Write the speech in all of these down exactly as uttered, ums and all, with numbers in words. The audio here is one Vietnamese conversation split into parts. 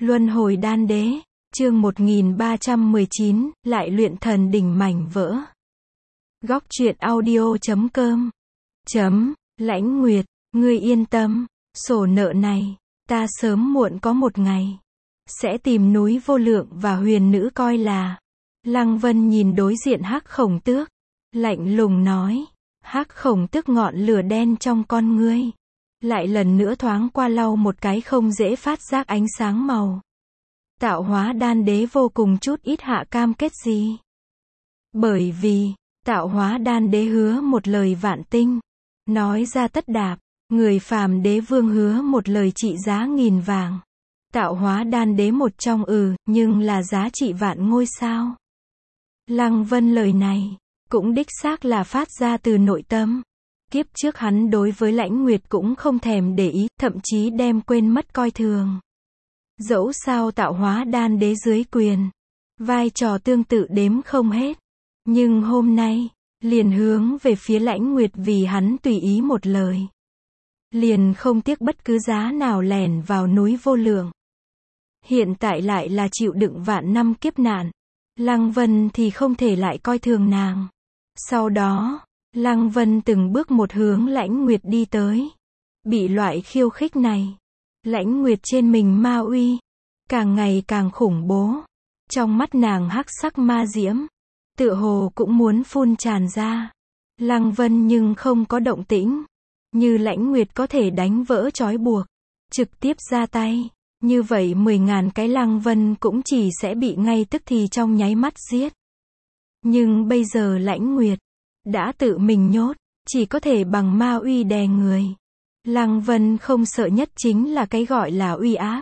Luân hồi đan đế, chương một nghìn ba trăm mười chín, lại luyện thần đỉnh mảnh vỡ. Góc truyện audio chấm com. Chấm, Lãnh Nguyệt, ngươi yên tâm, sổ nợ này, ta sớm muộn có một ngày, sẽ tìm núi vô lượng và huyền nữ coi là. Lăng Vân nhìn đối diện Hắc Khổng Tước, lạnh lùng nói. Hắc Khổng Tước ngọn lửa đen trong con ngươi, lại lần nữa thoáng qua lau một cái không dễ phát giác ánh sáng màu. Tạo hóa đan đế vô cùng chút ít hạ cam kết gì. Bởi vì, tạo hóa đan đế hứa một lời vạn tinh, nói ra tất đạp, người phàm đế vương hứa một lời trị giá nghìn vàng. Tạo hóa đan đế một trong ừ, nhưng là giá trị vạn ngôi sao. Lăng Vân lời này, cũng đích xác là phát ra từ nội tâm. Kiếp trước hắn đối với Lãnh Nguyệt cũng không thèm để ý, thậm chí đem quên mất coi thường. Dẫu sao tạo hóa đan đế dưới quyền, vai trò tương tự đếm không hết. Nhưng hôm nay, liền hướng về phía Lãnh Nguyệt vì hắn tùy ý một lời. Liền không tiếc bất cứ giá nào lẻn vào núi vô lượng. Hiện tại lại là chịu đựng vạn năm kiếp nạn. Lăng Vân thì không thể lại coi thường nàng. Sau đó, Lăng Vân từng bước một hướng Lãnh Nguyệt đi tới. Bị loại khiêu khích này, Lãnh Nguyệt trên mình ma uy, càng ngày càng khủng bố. Trong mắt nàng hắc sắc ma diễm, tựa hồ cũng muốn phun tràn ra. Lăng Vân nhưng không có động tĩnh. Như Lãnh Nguyệt có thể đánh vỡ trói buộc, trực tiếp ra tay. Như vậy mười ngàn cái Lăng Vân cũng chỉ sẽ bị ngay tức thì trong nháy mắt giết. Nhưng bây giờ Lãnh Nguyệt đã tự mình nhốt, chỉ có thể bằng ma uy đè người. Lăng Vân không sợ nhất chính là cái gọi là uy áp.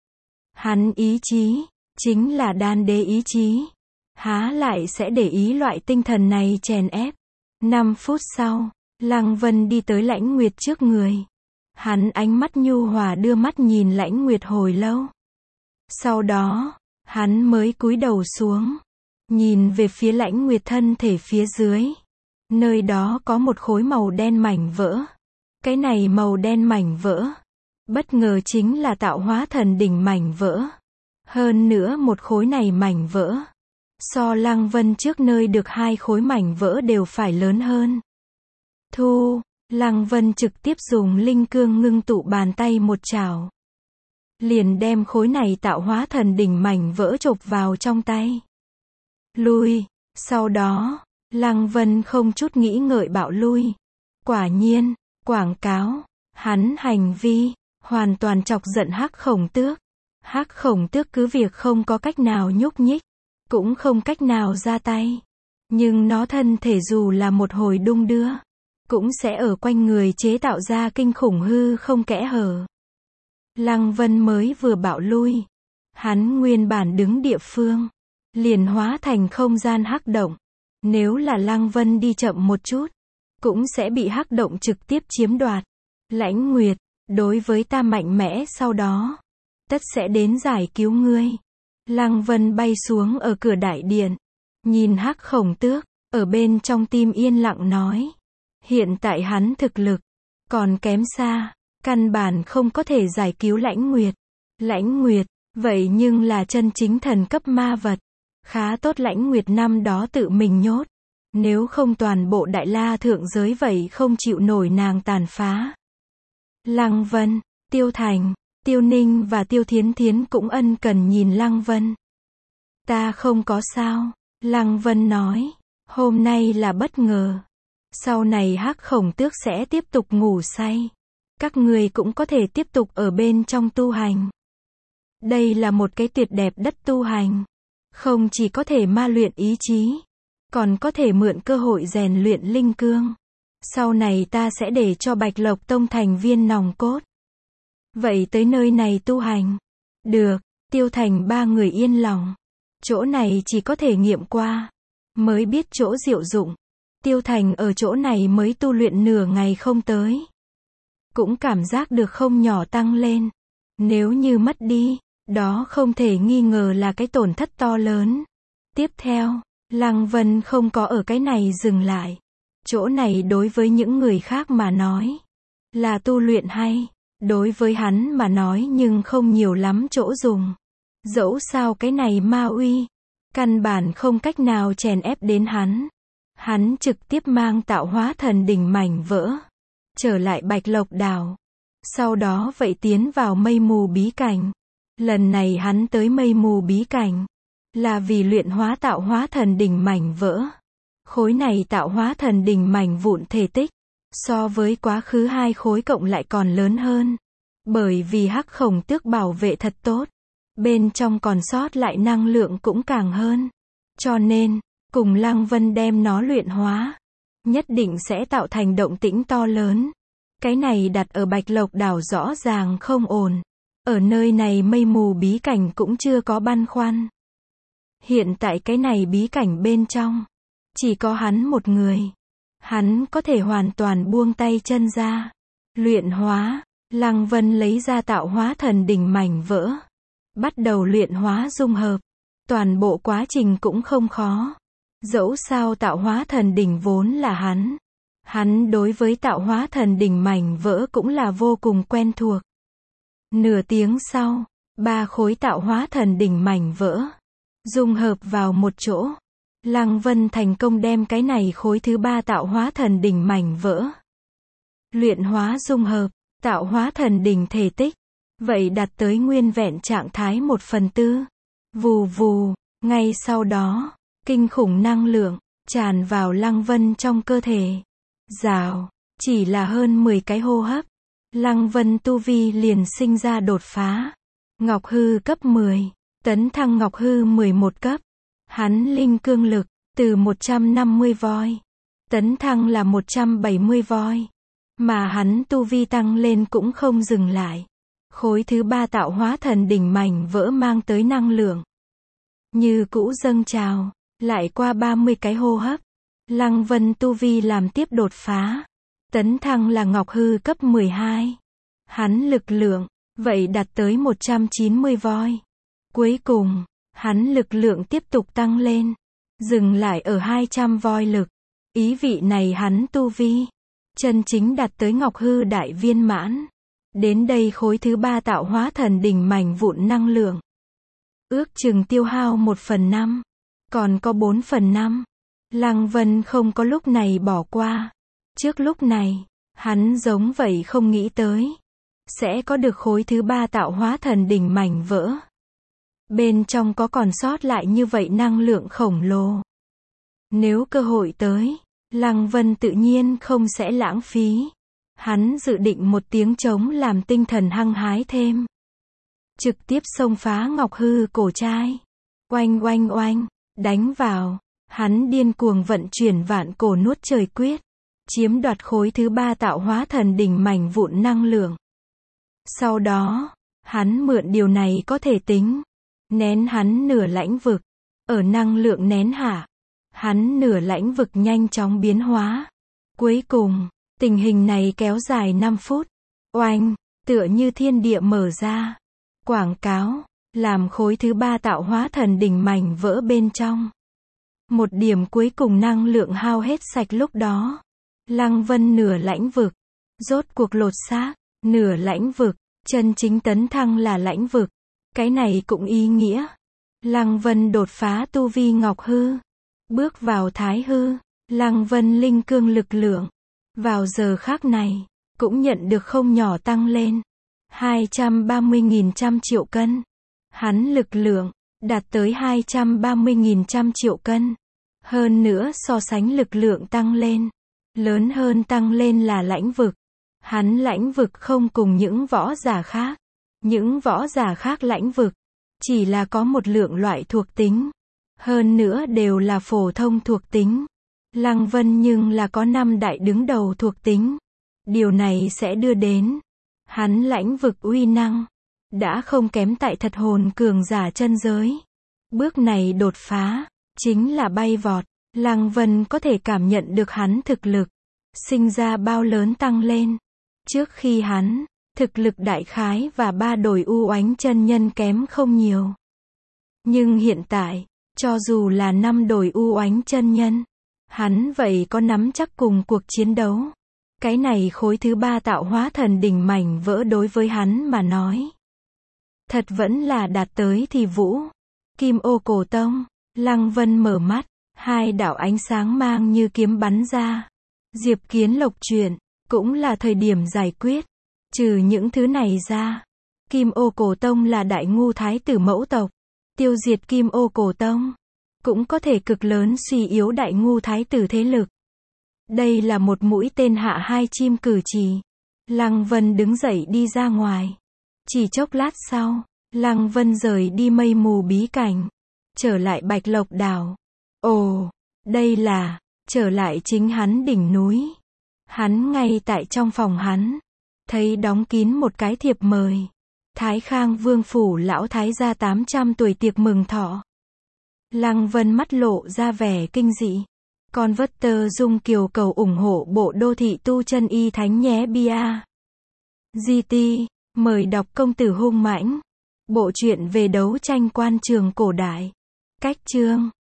Hắn ý chí, chính là đan đế ý chí. Há lại sẽ để ý loại tinh thần này chèn ép. Năm phút sau, Lăng Vân đi tới Lãnh Nguyệt trước người. Hắn ánh mắt nhu hòa đưa mắt nhìn Lãnh Nguyệt hồi lâu. Sau đó, hắn mới cúi đầu xuống, nhìn về phía Lãnh Nguyệt thân thể phía dưới. Nơi đó có một khối màu đen mảnh vỡ. Cái này màu đen mảnh vỡ, bất ngờ chính là tạo hóa thần đỉnh mảnh vỡ. Hơn nữa một khối này mảnh vỡ, so Lăng Vân trước nơi được hai khối mảnh vỡ đều phải lớn hơn. Thu, Lăng Vân trực tiếp dùng linh cương ngưng tụ bàn tay một chảo, liền đem khối này tạo hóa thần đỉnh mảnh vỡ chộp vào trong tay. Lui, sau đó, Lăng Vân không chút nghĩ ngợi bạo lui. Quả nhiên, quảng cáo, hắn hành vi, hoàn toàn chọc giận Hắc Khổng Tước. Hắc Khổng Tước cứ việc không có cách nào nhúc nhích, cũng không cách nào ra tay. Nhưng nó thân thể dù là một hồi đung đưa, cũng sẽ ở quanh người chế tạo ra kinh khủng hư không kẽ hở. Lăng Vân mới vừa bạo lui, hắn nguyên bản đứng địa phương, liền hóa thành không gian hắc động. Nếu là Lăng Vân đi chậm một chút, cũng sẽ bị hắc động trực tiếp chiếm đoạt. Lãnh Nguyệt, đối với ta mạnh mẽ sau đó, tất sẽ đến giải cứu ngươi. Lăng Vân bay xuống ở cửa đại điện, nhìn Hắc Khổng Tước, ở bên trong tim yên lặng nói. Hiện tại hắn thực lực, còn kém xa, căn bản không có thể giải cứu Lãnh Nguyệt. Lãnh Nguyệt, vậy nhưng là chân chính thần cấp ma vật. Khá tốt Lãnh Nguyệt năm đó tự mình nhốt. Nếu không toàn bộ Đại La thượng giới vậy không chịu nổi nàng tàn phá. Lăng Vân, Tiêu Thành, Tiêu Ninh và Tiêu Thiến Thiến cũng ân cần nhìn Lăng Vân. Ta không có sao, Lăng Vân nói. Hôm nay là bất ngờ. Sau này Hắc Khổng Tước sẽ tiếp tục ngủ say. Các người cũng có thể tiếp tục ở bên trong tu hành. Đây là một cái tuyệt đẹp đất tu hành. Không chỉ có thể ma luyện ý chí, còn có thể mượn cơ hội rèn luyện linh cương. Sau này ta sẽ để cho Bạch Lộc Tông thành viên nòng cốt. Vậy tới nơi này tu hành. Được, Tiêu Thành ba người yên lòng. Chỗ này chỉ có thể nghiệm qua, mới biết chỗ diệu dụng. Tiêu Thành ở chỗ này mới tu luyện nửa ngày không tới, cũng cảm giác được không nhỏ tăng lên. Nếu như mất đi, đó không thể nghi ngờ là cái tổn thất to lớn. Tiếp theo, Lăng Vân không có ở cái này dừng lại. Chỗ này đối với những người khác mà nói, là tu luyện hay. Đối với hắn mà nói nhưng không nhiều lắm chỗ dùng. Dẫu sao cái này ma uy, căn bản không cách nào chèn ép đến hắn. Hắn trực tiếp mang tạo hóa thần đỉnh mảnh vỡ, trở lại Bạch Lộc Đảo. Sau đó vậy tiến vào mây mù bí cảnh. Lần này hắn tới mây mù bí cảnh, là vì luyện hóa tạo hóa thần đỉnh mảnh vỡ. Khối này tạo hóa thần đỉnh mảnh vụn thể tích, so với quá khứ hai khối cộng lại còn lớn hơn. Bởi vì hắc khổng tước bảo vệ thật tốt, bên trong còn sót lại năng lượng cũng càng hơn. Cho nên, cùng Lăng Vân đem nó luyện hóa, nhất định sẽ tạo thành động tĩnh to lớn. Cái này đặt ở Bạch Lộc Đảo rõ ràng không ổn. Ở nơi này mây mù bí cảnh cũng chưa có băn khoăn. Hiện tại cái này bí cảnh bên trong, chỉ có hắn một người. Hắn có thể hoàn toàn buông tay chân ra. Luyện hóa, Lăng Vân lấy ra tạo hóa thần đỉnh mảnh vỡ. Bắt đầu luyện hóa dung hợp. Toàn bộ quá trình cũng không khó. Dẫu sao tạo hóa thần đỉnh vốn là hắn. Hắn đối với tạo hóa thần đỉnh mảnh vỡ cũng là vô cùng quen thuộc. Nửa tiếng sau, ba khối tạo hóa thần đỉnh mảnh vỡ dung hợp vào một chỗ. Lăng Vân thành công đem cái này khối thứ ba tạo hóa thần đỉnh mảnh vỡ luyện hóa dung hợp, tạo hóa thần đỉnh thể tích, vậy đạt tới nguyên vẹn trạng thái một phần tư. Vù vù, ngay sau đó, kinh khủng năng lượng tràn vào Lăng Vân trong cơ thể. Rào, chỉ là hơn mười cái hô hấp, Lăng Vân tu vi liền sinh ra đột phá. Ngọc hư cấp mười, tấn thăng Ngọc hư mười một cấp. Hắn linh cương lực, từ một trăm năm mươi voi, tấn thăng là một trăm bảy mươi voi. Mà hắn tu vi tăng lên cũng không dừng lại. Khối thứ ba tạo hóa thần đỉnh mảnh vỡ mang tới năng lượng như cũ dâng trào, lại qua ba mươi cái hô hấp. Lăng Vân tu vi làm tiếp đột phá. Tấn thăng là Ngọc hư cấp mười hai. Hắn lực lượng, vậy đạt tới một trăm chín mươi voi. Cuối cùng, hắn lực lượng tiếp tục tăng lên. Dừng lại ở hai trăm voi lực. Ý vị này hắn tu vi chân chính đạt tới Ngọc hư đại viên mãn. Đến đây khối thứ ba tạo hóa thần đỉnh mảnh vụn năng lượng ước chừng tiêu hao một phần năm. Còn có bốn phần năm. Lăng Vân không có lúc này bỏ qua. Trước lúc này, hắn giống vậy không nghĩ tới sẽ có được khối thứ ba tạo hóa thần đỉnh mảnh vỡ. Bên trong có còn sót lại như vậy năng lượng khổng lồ. Nếu cơ hội tới, Lăng Vân tự nhiên không sẽ lãng phí. Hắn dự định một tiếng trống làm tinh thần hăng hái thêm. Trực tiếp xông phá Ngọc hư cổ trai. Oanh oanh oanh, đánh vào. Hắn điên cuồng vận chuyển vạn cổ nuốt trời quyết. Chiếm đoạt khối thứ ba tạo hóa thần đỉnh mảnh vụn năng lượng. Sau đó, hắn mượn điều này có thể tính. Nén hắn nửa lãnh vực. Ở năng lượng nén hạ, hắn nửa lãnh vực nhanh chóng biến hóa. Cuối cùng, tình hình này kéo dài năm phút. Oanh, tựa như thiên địa mở ra. Quảng cáo, làm khối thứ ba tạo hóa thần đỉnh mảnh vỡ bên trong. Một điểm cuối cùng năng lượng hao hết sạch lúc đó. Lăng Vân nửa lãnh vực. Rốt cuộc lột xác, nửa lãnh vực. Chân chính tấn thăng là lãnh vực. Cái này cũng ý nghĩa. Lăng Vân đột phá tu vi Ngọc hư. Bước vào Thái hư. Lăng Vân linh cương lực lượng. Vào giờ khác này, cũng nhận được không nhỏ tăng lên. hai trăm ba mươi nghìn trăm triệu cân. Hắn lực lượng, đạt tới hai trăm ba mươi nghìn trăm triệu cân. Hơn nữa so sánh lực lượng tăng lên. Lớn hơn tăng lên là lãnh vực. Hắn lãnh vực không cùng những võ giả khác. Những võ giả khác lãnh vực, chỉ là có một lượng loại thuộc tính. Hơn nữa đều là phổ thông thuộc tính. Lăng Vân nhưng là có năm đại đứng đầu thuộc tính. Điều này sẽ đưa đến hắn lãnh vực uy năng đã không kém tại thật hồn cường giả chân giới. Bước này đột phá chính là bay vọt. Lăng Vân có thể cảm nhận được hắn thực lực sinh ra bao lớn tăng lên. Trước khi hắn thực lực đại khái và ba đổi u oánh chân nhân kém không nhiều. Nhưng hiện tại, cho dù là năm đổi u oánh chân nhân, hắn vậy có nắm chắc cùng cuộc chiến đấu. Cái này khối thứ ba tạo hóa thần đỉnh mảnh vỡ đối với hắn mà nói Thật vẫn là đạt tới thì vũ. Kim ô cổ tông. Lăng Vân mở mắt, hai đạo ánh sáng mang như kiếm bắn ra. Diệp Kiến Lộc chuyện, cũng là thời điểm giải quyết. Trừ những thứ này ra, Kim ô cổ tông là đại ngu thái tử mẫu tộc. Tiêu diệt Kim ô cổ tông, cũng có thể cực lớn suy yếu đại ngu thái tử thế lực. Đây là một mũi tên hạ hai chim cử chỉ. Lăng Vân đứng dậy đi ra ngoài. Chỉ chốc lát sau, Lăng Vân rời đi mây mù bí cảnh, trở lại Bạch Lộc đảo. Ồ, đây là, trở lại chính hắn đỉnh núi. Hắn ngay tại trong phòng hắn, thấy đóng kín một cái thiệp mời. Thái Khang Vương phủ lão thái gia tám trăm tuổi tiệc mừng thọ. Lăng Vân mắt lộ ra vẻ kinh dị. Con vất tơ dung kiều cầu ủng hộ bộ đô thị tu chân y thánh nhé bia. giê tê, mời đọc Công tử hung mãnh. Bộ truyện về đấu tranh quan trường cổ đại. Cách chương